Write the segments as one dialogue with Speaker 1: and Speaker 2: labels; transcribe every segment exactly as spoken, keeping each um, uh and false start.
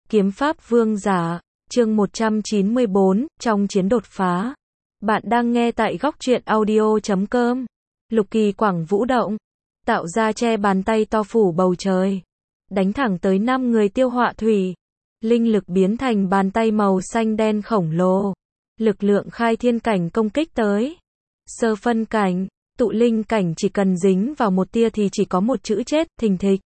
Speaker 1: Kiếm pháp vương giả, chương một trăm chín mươi bốn, trong chiến đột phá. Bạn đang nghe tại góc truyện audio chấm com. Lục Kỳ Quảng vũ động, tạo ra che bàn tay to phủ bầu trời, đánh thẳng tới năm người tiêu họa thủy. Linh lực biến thành bàn tay màu xanh đen khổng lồ. Lực lượng khai thiên cảnh công kích tới. Sơ phân cảnh, tụ linh cảnh chỉ cần dính vào một tia thì chỉ có một chữ chết, thình thịch.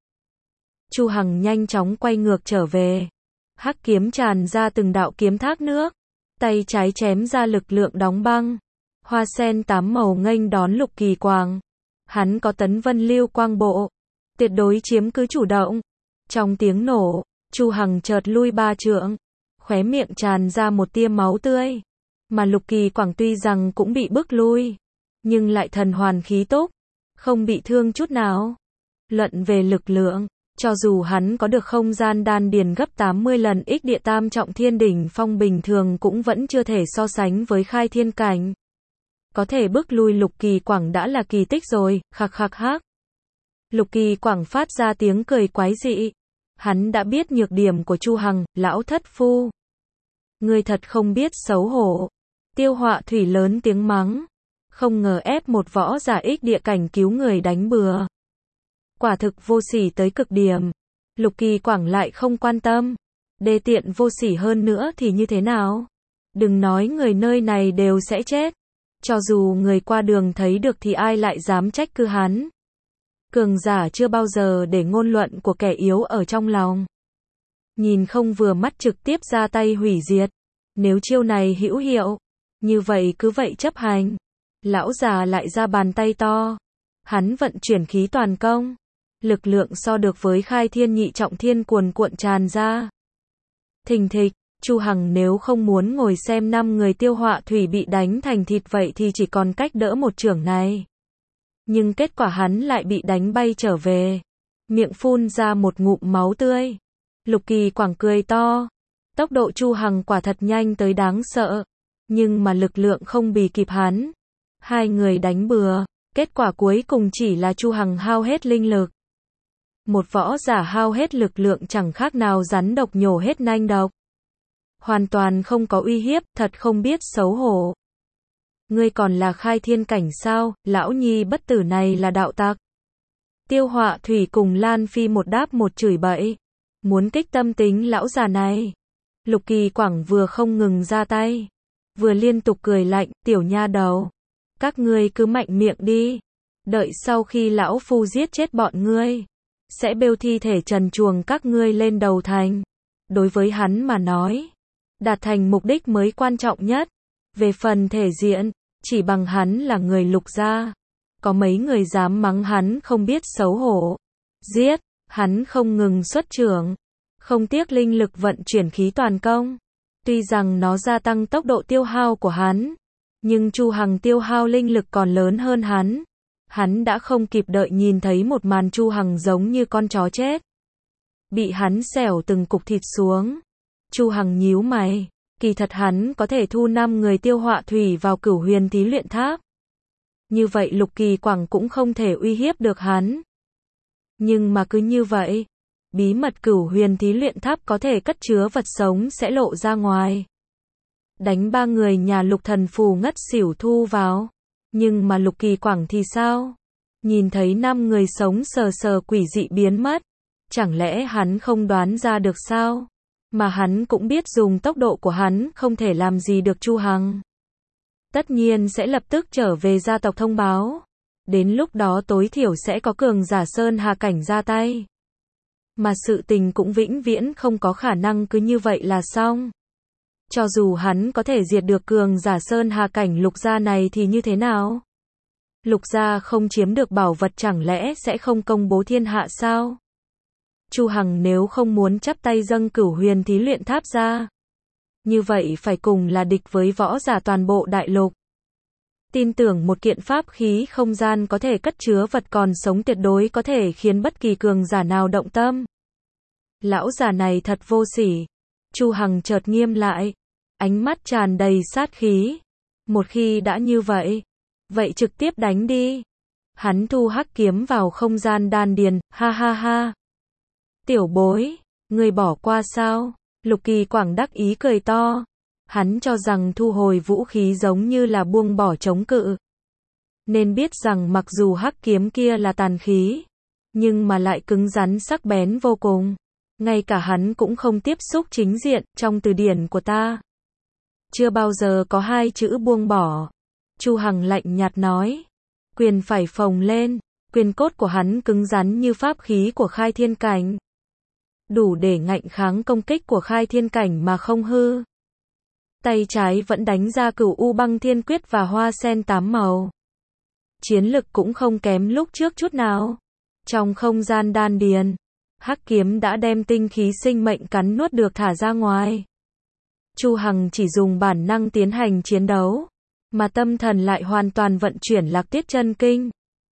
Speaker 1: Chu Hằng nhanh chóng quay ngược trở về. Hắc kiếm tràn ra từng đạo kiếm thác nước. Tay trái chém ra lực lượng đóng băng. Hoa sen tám màu nghênh đón Lục Kỳ Quảng. Hắn có tấn vân lưu quang bộ. Tuyệt đối chiếm cứ chủ động. Trong tiếng nổ, Chu Hằng chợt lui ba trượng. Khóe miệng tràn ra một tia máu tươi. Mà Lục Kỳ Quảng tuy rằng cũng bị bức lui, nhưng lại thần hoàn khí túc, không bị thương chút nào. Luận về lực lượng, cho dù hắn có được không gian đan điền gấp tám mươi lần x địa tam trọng thiên đỉnh phong bình thường cũng vẫn chưa thể so sánh với khai thiên cảnh. Có thể bức lui Lục Kỳ Quảng đã là kỳ tích rồi, khạc khạc hác. Lục Kỳ Quảng phát ra tiếng cười quái dị. Hắn đã biết nhược điểm của Chu Hằng, lão thất phu. Ngươi thật không biết xấu hổ. Tiêu Họa Thủy lớn tiếng mắng. Không ngờ ép một võ giả ích địa cảnh cứu người đánh bừa. Quả thực vô sỉ tới cực điểm. Lục Kỳ Quảng lại không quan tâm. Đê tiện vô sỉ hơn nữa thì như thế nào? Đừng nói người nơi này đều sẽ chết. Cho dù người qua đường thấy được thì ai lại dám trách cứ hắn. Cường giả chưa bao giờ để ngôn luận của kẻ yếu ở trong lòng. Nhìn không vừa mắt trực tiếp ra tay hủy diệt. Nếu chiêu này hữu hiệu, như vậy cứ vậy chấp hành. Lão già lại ra bàn tay to. Hắn vận chuyển khí toàn công. Lực lượng so được với khai thiên nhị trọng thiên cuồn cuộn tràn ra. Thình thịch, Chu Hằng nếu không muốn ngồi xem năm người tiêu họa thủy bị đánh thành thịt vậy thì chỉ còn cách đỡ một chưởng này. Nhưng kết quả hắn lại bị đánh bay trở về. Miệng phun ra một ngụm máu tươi. Lục Kỳ Quảng cười to. Tốc độ Chu Hằng quả thật nhanh tới đáng sợ. Nhưng mà lực lượng không bì kịp hắn. Hai người đánh bừa. Kết quả cuối cùng chỉ là Chu Hằng hao hết linh lực. Một võ giả hao hết lực lượng chẳng khác nào rắn độc nhổ hết nanh độc. Hoàn toàn không có uy hiếp, thật không biết xấu hổ. Ngươi còn là khai thiên cảnh sao, lão nhi bất tử này là đạo tặc. Tiêu Họa Thủy cùng Lan Phi một đáp một chửi bậy. Muốn kích tâm tính lão già này. Lục Kỳ Quảng vừa không ngừng ra tay. Vừa liên tục cười lạnh, tiểu nha đầu. Các ngươi cứ mạnh miệng đi. Đợi sau khi lão phu giết chết bọn ngươi. Sẽ bêu thi thể trần truồng các ngươi lên đầu thành. Đối với hắn mà nói. Đạt thành mục đích mới quan trọng nhất. Về phần thể diện, chỉ bằng hắn là người Lục gia. Có mấy người dám mắng hắn không biết xấu hổ. Giết, hắn không ngừng xuất chưởng. Không tiếc linh lực vận chuyển khí toàn công. Tuy rằng nó gia tăng tốc độ tiêu hao của hắn. Nhưng Chu Hằng tiêu hao linh lực còn lớn hơn hắn. Hắn đã không kịp đợi nhìn thấy một màn Chu Hằng giống như con chó chết. Bị hắn xẻo từng cục thịt xuống. Chu Hằng nhíu mày. Kỳ thật hắn có thể thu năm người tiêu họa thủy vào Cửu Huyền Thí Luyện Tháp. Như vậy Lục Kỳ Quảng cũng không thể uy hiếp được hắn. Nhưng mà cứ như vậy, bí mật Cửu Huyền Thí Luyện Tháp có thể cất chứa vật sống sẽ lộ ra ngoài. Đánh ba người nhà Lục thần phù ngất xỉu thu vào. Nhưng mà Lục Kỳ Quảng thì sao? Nhìn thấy năm người sống sờ sờ quỷ dị biến mất. Chẳng lẽ hắn không đoán ra được sao? Mà hắn cũng biết dùng tốc độ của hắn không thể làm gì được Chu Hằng. Tất nhiên sẽ lập tức trở về gia tộc thông báo. Đến lúc đó tối thiểu sẽ có cường giả Sơn Hà cảnh ra tay. Mà sự tình cũng vĩnh viễn không có khả năng cứ như vậy là xong. Cho dù hắn có thể diệt được cường giả Sơn Hà cảnh Lục gia này thì như thế nào? Lục gia không chiếm được bảo vật chẳng lẽ sẽ không công bố thiên hạ sao? Chu Hằng nếu không muốn chắp tay dâng Cửu Huyền Thí Luyện Tháp ra. Như vậy phải cùng là địch với võ giả toàn bộ đại lục. Tin tưởng một kiện pháp khí không gian có thể cất chứa vật còn sống tuyệt đối có thể khiến bất kỳ cường giả nào động tâm. Lão già này thật vô sỉ. Chu Hằng chợt nghiêm lại. Ánh mắt tràn đầy sát khí. Một khi đã như vậy, vậy trực tiếp đánh đi. Hắn thu hắc kiếm vào không gian đan điền, ha ha ha. Tiểu bối, ngươi bỏ qua sao? Lục Kỳ Quảng đắc ý cười to. Hắn cho rằng thu hồi vũ khí giống như là buông bỏ chống cự. Nên biết rằng mặc dù hắc kiếm kia là tàn khí, nhưng mà lại cứng rắn sắc bén vô cùng. Ngay cả hắn cũng không tiếp xúc chính diện, trong từ điển của ta chưa bao giờ có hai chữ buông bỏ. Chu Hằng lạnh nhạt nói. Quyền phải phồng lên, quyền cốt của hắn cứng rắn như pháp khí của khai thiên cảnh. Đủ để ngạnh kháng công kích của khai thiên cảnh mà không hư. Tay trái vẫn đánh ra Cửu U Băng Thiên Quyết và Hoa Sen tám màu. Chiến lực cũng không kém lúc trước chút nào. Trong không gian đan điền, hắc kiếm đã đem tinh khí sinh mệnh cắn nuốt được thả ra ngoài. Chu Hằng chỉ dùng bản năng tiến hành chiến đấu, mà tâm thần lại hoàn toàn vận chuyển Lạc Tiết Chân Kinh.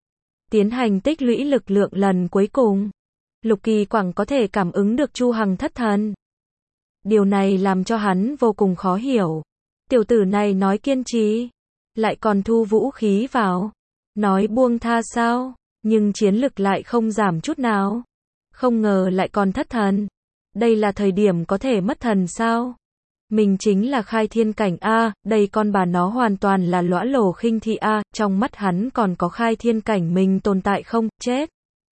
Speaker 1: Tiến hành tích lũy lực lượng lần cuối cùng. Lục Kỳ Quảng có thể cảm ứng được Chu Hằng thất thần. Điều này làm cho hắn vô cùng khó hiểu. Tiểu tử này nói kiên trì, lại còn thu vũ khí vào. Nói buông tha sao, nhưng chiến lực lại không giảm chút nào. Không ngờ lại còn thất thần. Đây là thời điểm có thể mất thần sao? Mình chính là khai thiên cảnh A, đây con bà nó hoàn toàn là lõa lồ khinh thị A, trong mắt hắn còn có khai thiên cảnh mình tồn tại không? Chết!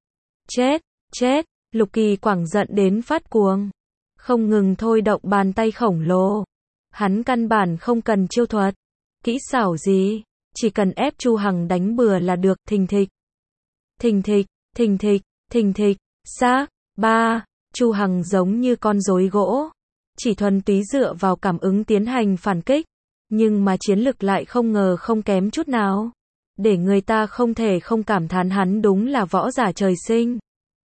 Speaker 1: Chết! Chết! Lục Kỳ Quảng giận đến phát cuồng. Không ngừng thôi động bàn tay khổng lồ. Hắn căn bản không cần chiêu thuật, kỹ xảo gì, chỉ cần ép Chu Hằng đánh bừa là được. Thình thịch, thình thịch, thình thịch, thình thịch, xác, ba, Chu Hằng giống như con rối gỗ, chỉ thuần túy dựa vào cảm ứng tiến hành phản kích, nhưng mà chiến lực lại không ngờ không kém chút nào, để người ta không thể không cảm thán hắn đúng là võ giả trời sinh.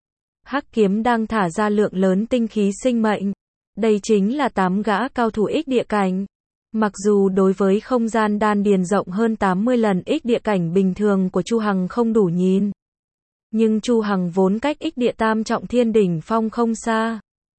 Speaker 1: Hắc kiếm đang thả ra lượng lớn tinh khí sinh mệnh. Đây chính là tám gã cao thủ ích địa cảnh. Mặc dù đối với không gian đan điền rộng hơn tám mươi lần ích địa cảnh bình thường của Chu Hằng không đủ nhìn. Nhưng Chu Hằng vốn cách ích địa tam trọng thiên đỉnh phong không xa.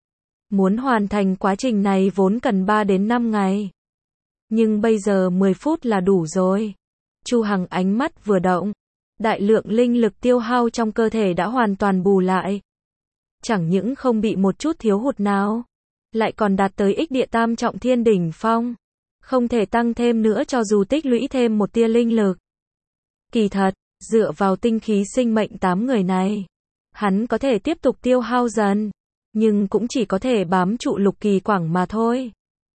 Speaker 1: Muốn hoàn thành quá trình này vốn cần ba đến năm ngày. Nhưng bây giờ mười phút là đủ rồi. Chu Hằng ánh mắt vừa động. Đại lượng linh lực tiêu hao trong cơ thể đã hoàn toàn bù lại. Chẳng những không bị một chút thiếu hụt nào, lại còn đạt tới ích địa tam trọng thiên đỉnh phong. Không thể tăng thêm nữa cho dù tích lũy thêm một tia linh lực. Kỳ thật, dựa vào tinh khí sinh mệnh tám người này, hắn có thể tiếp tục tiêu hao dần, nhưng cũng chỉ có thể bám trụ Lục Kỳ Quảng mà thôi.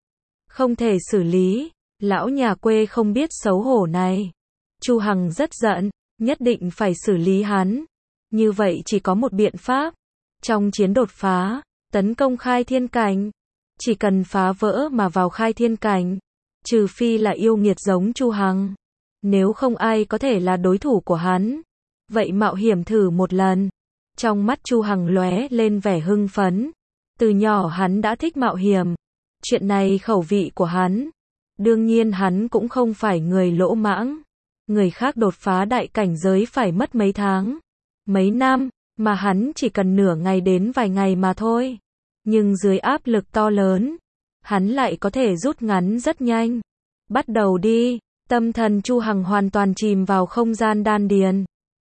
Speaker 1: Không thể xử lý, lão nhà quê không biết xấu hổ này. Chu Hằng rất giận, nhất định phải xử lý hắn. Như vậy chỉ có một biện pháp. Trong chiến đột phá, tấn công khai thiên cảnh, chỉ cần phá vỡ mà vào khai thiên cảnh, trừ phi là yêu nghiệt giống Chu Hằng, nếu không ai có thể là đối thủ của hắn. Vậy mạo hiểm thử một lần. Trong mắt Chu Hằng lóe lên vẻ hưng phấn. Từ nhỏ hắn đã thích mạo hiểm. Chuyện này khẩu vị của hắn. Đương nhiên hắn cũng không phải người lỗ mãng. Người khác đột phá đại cảnh giới phải mất mấy tháng, mấy năm, mà hắn chỉ cần nửa ngày đến vài ngày mà thôi. Nhưng dưới áp lực to lớn, hắn lại có thể rút ngắn rất nhanh. Bắt đầu đi. Tâm thần Chu Hằng hoàn toàn chìm vào không gian đan điền.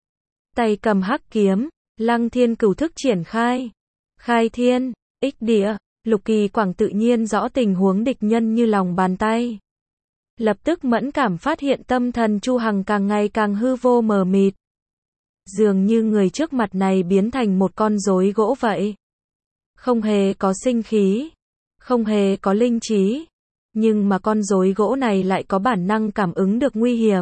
Speaker 1: Tay cầm hắc kiếm, Lăng Thiên Cửu Thức triển khai. Khai thiên, ích địa, Lục Kỳ Quảng tự nhiên rõ tình huống địch nhân như lòng bàn tay. Lập tức mẫn cảm phát hiện tâm thần Chu Hằng càng ngày càng hư vô mờ mịt. Dường như người trước mặt này biến thành một con rối gỗ vậy. Không hề có sinh khí, không hề có linh trí. Nhưng mà con rối gỗ này lại có bản năng cảm ứng được nguy hiểm.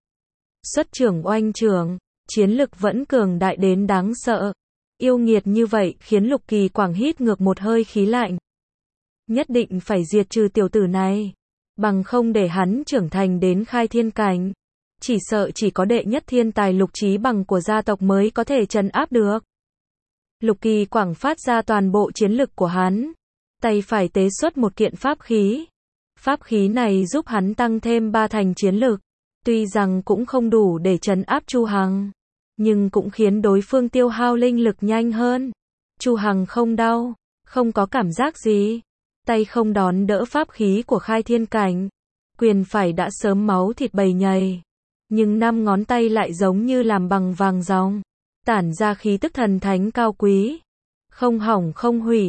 Speaker 1: Xuất trưởng oanh trưởng, chiến lực vẫn cường đại đến đáng sợ. Yêu nghiệt như vậy khiến Lục Kỳ Quảng hít ngược một hơi khí lạnh. Nhất định phải diệt trừ tiểu tử này, bằng không để hắn trưởng thành đến khai thiên cảnh. Chỉ sợ chỉ có đệ nhất thiên tài Lục Trí Bằng của gia tộc mới có thể trấn áp được. Lục Kỳ Quảng phát ra toàn bộ chiến lực của hắn. Tay phải tế xuất một kiện pháp khí. Pháp khí này giúp hắn tăng thêm ba thành chiến lực. Tuy rằng cũng không đủ để trấn áp Chu Hằng, nhưng cũng khiến đối phương tiêu hao linh lực nhanh hơn. Chu Hằng không đau, không có cảm giác gì. Tay không đón đỡ pháp khí của khai thiên cảnh. Quyền phải đã sớm máu thịt bầy nhầy. Nhưng năm ngón tay lại giống như làm bằng vàng ròng, tản ra khí tức thần thánh cao quý. Không hỏng không hủy,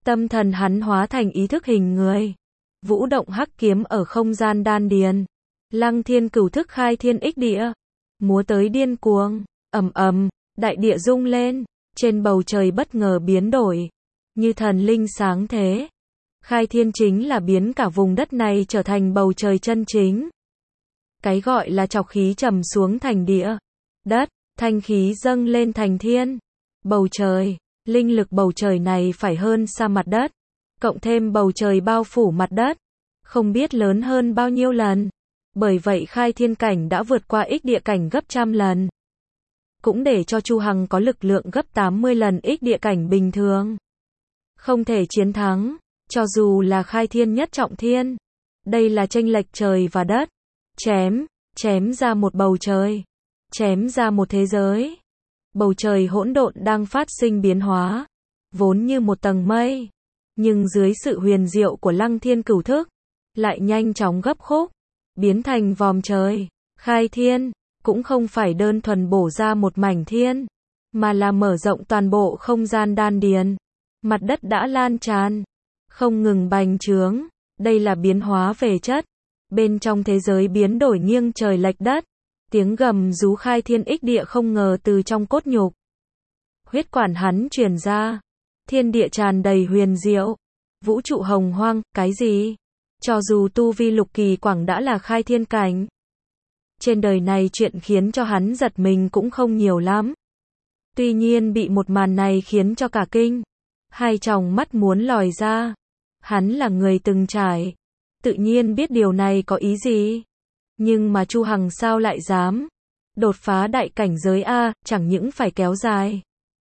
Speaker 1: Tâm thần hắn hóa thành ý thức hình người. Vũ động hắc kiếm ở không gian đan điền. Lăng Thiên Cửu thức khai thiên ích địa. Múa tới điên cuồng, ầm ầm, đại địa rung lên, trên bầu trời bất ngờ biến đổi, như thần linh sáng thế. Khai thiên chính là biến cả vùng đất này trở thành bầu trời chân chính. Cái gọi là trọc khí trầm xuống thành địa, đất, thanh khí dâng lên thành thiên. Bầu trời, linh lực bầu trời này phải hơn xa mặt đất, cộng thêm bầu trời bao phủ mặt đất, không biết lớn hơn bao nhiêu lần. Bởi vậy khai thiên cảnh đã vượt qua ích địa cảnh gấp trăm lần. Cũng để cho Chu Hằng có lực lượng gấp tám mươi lần ích địa cảnh bình thường. Không thể chiến thắng, cho dù là khai thiên nhất trọng thiên. Đây là chênh lệch trời và đất. Chém, chém ra một bầu trời. Chém ra một thế giới. Bầu trời hỗn độn đang phát sinh biến hóa. Vốn như một tầng mây. Nhưng dưới sự huyền diệu của Lăng Thiên Cửu thức, lại nhanh chóng gấp khúc. Biến thành vòm trời. Khai thiên, cũng không phải đơn thuần bổ ra một mảnh thiên, mà là mở rộng toàn bộ không gian đan điền. Mặt đất đã lan tràn, không ngừng bành trướng. Đây là biến hóa về chất. Bên trong thế giới biến đổi nghiêng trời lệch đất. Tiếng gầm rú khai thiên ích địa không ngờ từ trong cốt nhục. Huyết quản hắn truyền ra. Thiên địa tràn đầy huyền diệu. Vũ trụ hồng hoang, cái gì? Cho dù tu vi lục kỳ quảng đã là khai thiên cảnh. Trên đời này chuyện khiến cho hắn giật mình cũng không nhiều lắm. Tuy nhiên bị một màn này khiến cho cả kinh. Hai tròng mắt muốn lòi ra. Hắn là người từng trải. Tự nhiên biết điều này có ý gì. Nhưng mà Chu Hằng sao lại dám. Đột phá đại cảnh giới A, chẳng những phải kéo dài.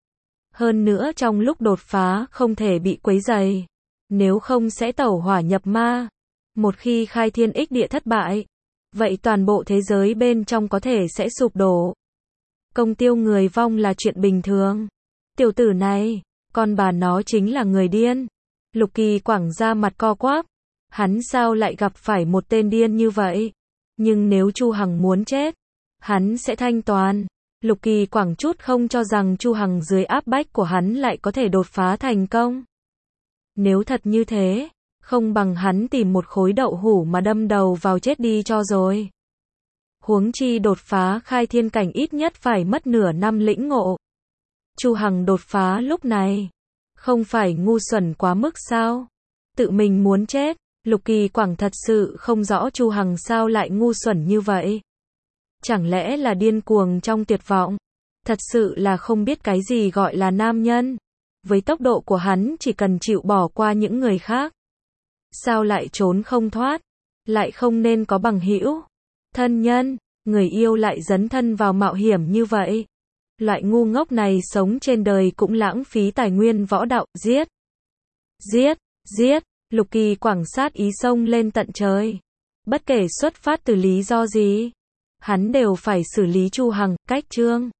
Speaker 1: Hơn nữa trong lúc đột phá không thể bị quấy rầy. Nếu không sẽ tẩu hỏa nhập ma. Một khi khai thiên ích địa thất bại, vậy toàn bộ thế giới bên trong có thể sẽ sụp đổ. Công tiêu người vong là chuyện bình thường. Tiểu tử này, con bà nó chính là người điên. Lục Kỳ Quảng ra mặt co quắp. Hắn sao lại gặp phải một tên điên như vậy? Nhưng nếu Chu Hằng muốn chết, hắn sẽ thanh toán. Lục Kỳ Quảng chút không cho rằng Chu Hằng dưới áp bách của hắn lại có thể đột phá thành công. Nếu thật như thế, không bằng hắn tìm một khối đậu hũ mà đâm đầu vào chết đi cho rồi. Huống chi đột phá khai thiên cảnh ít nhất phải mất nửa năm lĩnh ngộ. Chu Hằng đột phá lúc này, không phải ngu xuẩn quá mức sao? Tự mình muốn chết, Lục Kỳ Quảng thật sự không rõ Chu Hằng sao lại ngu xuẩn như vậy. Chẳng lẽ là điên cuồng trong tuyệt vọng? Thật sự là không biết cái gì gọi là nam nhân. Với tốc độ của hắn chỉ cần chịu bỏ qua những người khác. Sao lại trốn không thoát? Lại không nên có bằng hữu, thân nhân, người yêu lại dấn thân vào mạo hiểm như vậy. Loại ngu ngốc này sống trên đời cũng lãng phí tài nguyên võ đạo, giết. Giết, giết, Lục Kỳ Quảng sát ý xông lên tận trời. Bất kể xuất phát từ lý do gì, hắn đều phải xử lý Chu Hằng, cách chương.